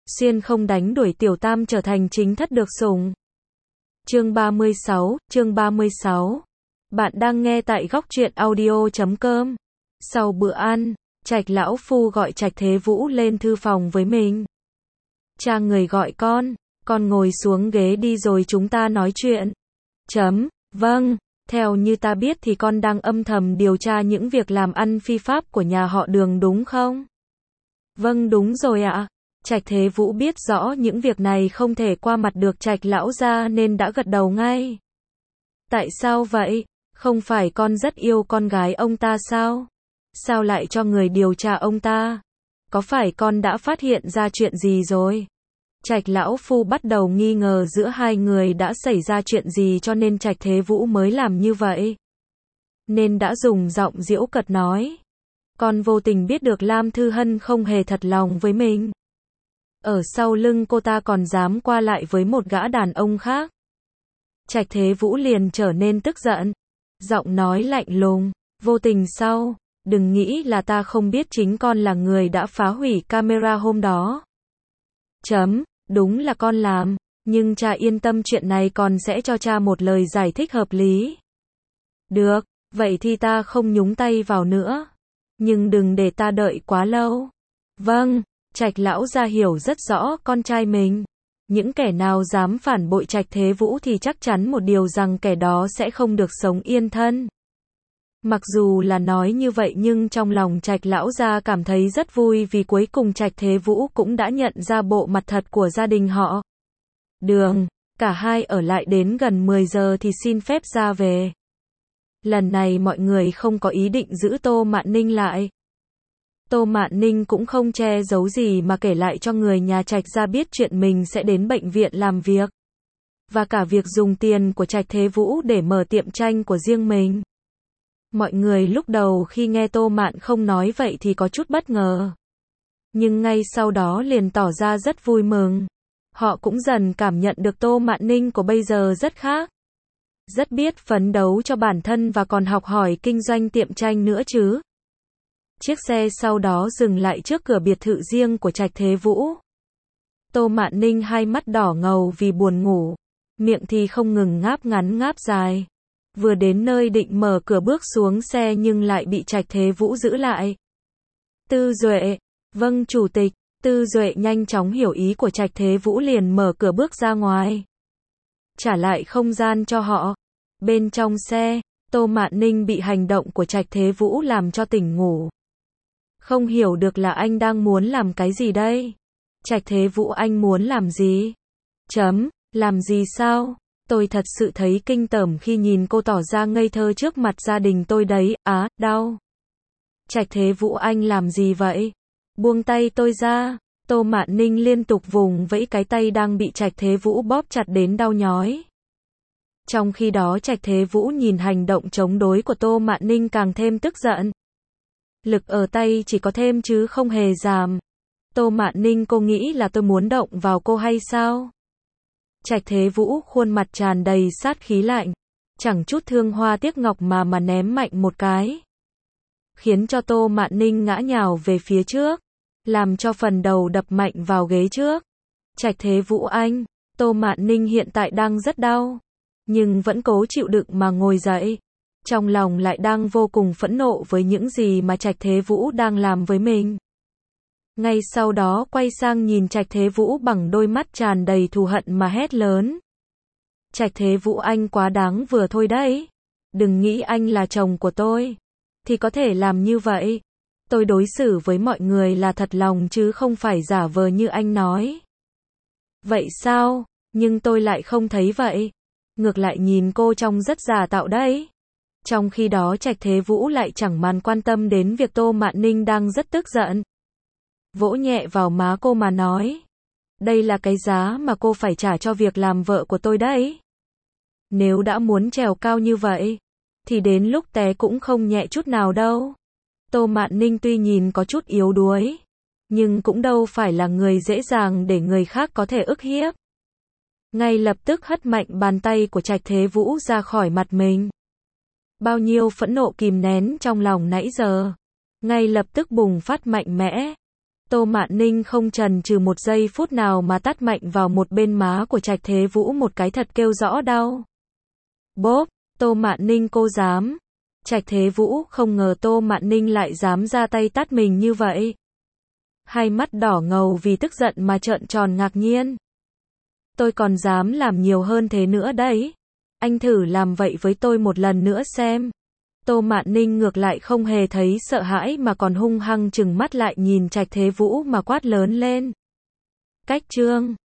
Xuyên không đánh đuổi tiểu tam trở thành chính thất được sủng. Chương 36. Bạn đang nghe tại góc truyện audio.com. Sau bữa ăn, Trạch lão phu gọi Trạch Thế Vũ lên thư phòng với mình. Cha người gọi con ngồi xuống ghế đi rồi chúng ta nói chuyện. Vâng, theo như ta biết thì con đang âm thầm điều tra những việc làm ăn phi pháp của nhà họ Đường đúng không? Vâng đúng rồi ạ. Trạch Thế Vũ biết rõ những việc này không thể qua mặt được Trạch lão gia nên đã gật đầu ngay. Tại sao vậy? Không phải con rất yêu con gái ông ta sao? Sao lại cho người điều tra ông ta? Có phải con đã phát hiện ra chuyện gì rồi? Trạch lão phu bắt đầu nghi ngờ giữa hai người đã xảy ra chuyện gì cho nên Trạch Thế Vũ mới làm như vậy. Nên đã dùng giọng giễu cợt nói. Con vô tình biết được Lam Thư Hân không hề thật lòng với mình. Ở sau lưng cô ta còn dám qua lại với một gã đàn ông khác. Trạch Thế Vũ liền trở nên tức giận. Giọng nói lạnh lùng. Vô tình sao? Đừng nghĩ là ta không biết chính con là người đã phá hủy camera hôm đó. Đúng là con làm. Nhưng cha yên tâm chuyện này con sẽ cho cha một lời giải thích hợp lý. Được, vậy thì ta không nhúng tay vào nữa. Nhưng đừng để ta đợi quá lâu. Vâng, Trạch lão gia hiểu rất rõ con trai mình. Những kẻ nào dám phản bội Trạch Thế Vũ thì chắc chắn một điều rằng kẻ đó sẽ không được sống yên thân. Mặc dù là nói như vậy nhưng trong lòng Trạch lão gia cảm thấy rất vui vì cuối cùng Trạch Thế Vũ cũng đã nhận ra bộ mặt thật của gia đình họ. Đường, cả hai ở lại đến gần 10 giờ thì xin phép ra về. Lần này mọi người không có ý định giữ Tô Mạn Ninh lại. Tô Mạn Ninh cũng không che giấu gì mà kể lại cho người nhà Trạch gia biết chuyện mình sẽ đến bệnh viện làm việc. Và cả việc dùng tiền của Trạch Thế Vũ để mở tiệm tranh của riêng mình. Mọi người lúc đầu khi nghe Tô Mạn không nói vậy thì có chút bất ngờ. Nhưng ngay sau đó liền tỏ ra rất vui mừng. Họ cũng dần cảm nhận được Tô Mạn Ninh của bây giờ rất khác. Rất biết phấn đấu cho bản thân và còn học hỏi kinh doanh tiệm tranh nữa chứ. Chiếc xe sau đó dừng lại trước cửa biệt thự riêng của Trạch Thế Vũ. Tô Mạn Ninh hai mắt đỏ ngầu vì buồn ngủ. Miệng thì không ngừng ngáp ngắn ngáp dài. Vừa đến nơi định mở cửa bước xuống xe nhưng lại bị Trạch Thế Vũ giữ lại. Tư Duệ. Vâng chủ tịch. Tư Duệ nhanh chóng hiểu ý của Trạch Thế Vũ liền mở cửa bước ra ngoài. Trả lại không gian cho họ. Bên trong xe, Tô Mạn Ninh bị hành động của Trạch Thế Vũ làm cho tỉnh ngủ. Không hiểu được là anh đang muốn làm cái gì đây? Trạch Thế Vũ anh muốn làm gì? Làm gì sao? Tôi thật sự thấy kinh tởm khi nhìn cô tỏ ra ngây thơ trước mặt gia đình tôi đấy. Đau. Trạch Thế Vũ anh làm gì vậy? Buông tay tôi ra. Tô Mạn Ninh liên tục vùng vẫy cái tay đang bị Trạch Thế Vũ bóp chặt đến đau nhói. Trong khi đó Trạch Thế Vũ nhìn hành động chống đối của Tô Mạn Ninh càng thêm tức giận. Lực ở tay chỉ có thêm chứ không hề giảm. Tô Mạn Ninh cô nghĩ là tôi muốn động vào cô hay sao? Trạch Thế Vũ khuôn mặt tràn đầy sát khí lạnh. Chẳng chút thương hoa tiếc ngọc mà ném mạnh một cái. Khiến cho Tô Mạn Ninh ngã nhào về phía trước. Làm cho phần đầu đập mạnh vào ghế trước. Trạch Thế Vũ anh. Tô Mạn Ninh hiện tại đang rất đau. Nhưng vẫn cố chịu đựng mà ngồi dậy. Trong lòng lại đang vô cùng phẫn nộ với những gì mà Trạch Thế Vũ đang làm với mình. Ngay sau đó quay sang nhìn Trạch Thế Vũ bằng đôi mắt tràn đầy thù hận mà hét lớn. Trạch Thế Vũ anh quá đáng vừa thôi đấy. Đừng nghĩ anh là chồng của tôi thì có thể làm như vậy. Tôi đối xử với mọi người là thật lòng chứ không phải giả vờ như anh nói. Vậy sao? Nhưng tôi lại không thấy vậy. Ngược lại nhìn cô trông rất giả tạo đấy. Trong khi đó Trạch Thế Vũ lại chẳng màn quan tâm đến việc Tô Mạn Ninh đang rất tức giận. Vỗ nhẹ vào má cô mà nói. Đây là cái giá mà cô phải trả cho việc làm vợ của tôi đấy. Nếu đã muốn trèo cao như vậy, thì đến lúc té cũng không nhẹ chút nào đâu. Tô Mạn Ninh tuy nhìn có chút yếu đuối, nhưng cũng đâu phải là người dễ dàng để người khác có thể ức hiếp. Ngay lập tức hất mạnh bàn tay của Trạch Thế Vũ ra khỏi mặt mình. Bao nhiêu phẫn nộ kìm nén trong lòng nãy giờ, ngay lập tức bùng phát mạnh mẽ. Tô Mạn Ninh không chần chừ một giây phút nào mà tát mạnh vào một bên má của Trạch Thế Vũ một cái thật kêu rõ đau. Bốp, Tô Mạn Ninh cô dám. Trạch Thế Vũ không ngờ Tô Mạn Ninh lại dám ra tay tát mình như vậy. Hai mắt đỏ ngầu vì tức giận mà trợn tròn ngạc nhiên. Tôi còn dám làm nhiều hơn thế nữa đấy. Anh thử làm vậy với tôi một lần nữa xem. Tô Mạn Ninh ngược lại không hề thấy sợ hãi mà còn hung hăng trừng mắt lại nhìn Trạch Thế Vũ mà quát lớn lên. Cách chương